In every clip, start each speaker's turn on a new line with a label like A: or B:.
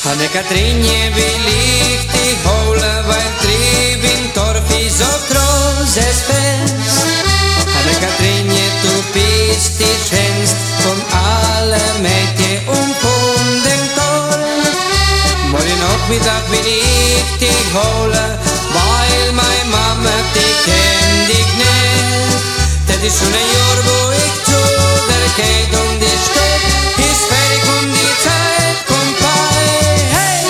A: Anne-Katrinje will ich dich holen, weil Trieb im Dorf ist so großes Fest. Anne-Katrinje, du bist die schönste von allen Mädchen und von dem Dorf. Morgen Nachmittag will ich dich holen, weil meine Mama dich kennt dich nicht. Das ist schon ein Jahr, wo ich zu der geht und die Stadt ist fertig und die Zeit kommt bei. Hey!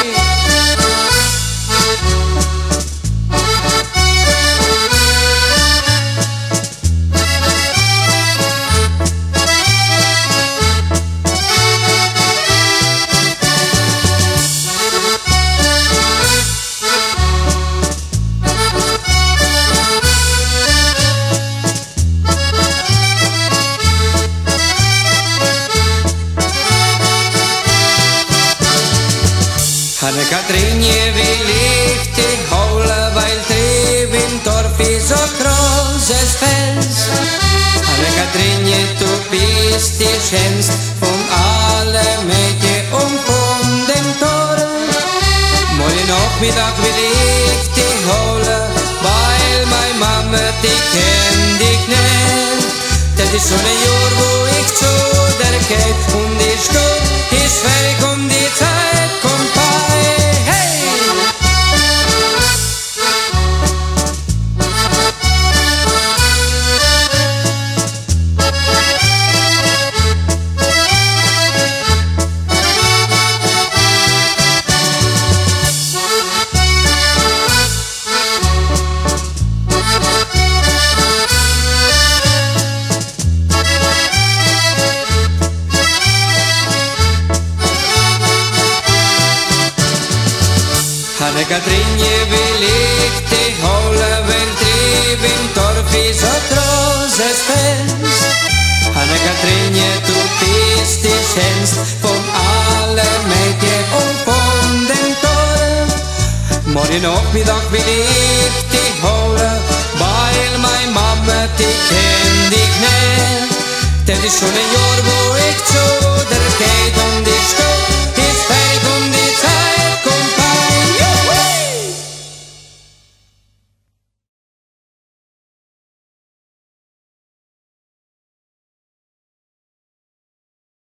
A: Anne-Katrinje will ich dich holen, weil Trieb im Dorf ist so großes Fest. Anne-Katrinje, du bist die schönste von allen Mädchen und von dem Dorf. Morgen Nachmittag will ich dich holen, weil meine Mama dich kennt dich nicht. Das ist schon ein Jahr, wo ich zu der geht und die Stadt ist fertig und die Zeit kommt bei. Anne-Katrinje will ich dich holen, wenn Trieb im Dorf ist so großes Fest. Anne-Katrinje, du bist die schönste von allen Mädchen und von dem Dorf. Morgen Nachmittag will ich dich holen, weil meine Mama dich kennt dich nicht. Das ist schon ein Jahr, wo ich zu der geht und die Stadt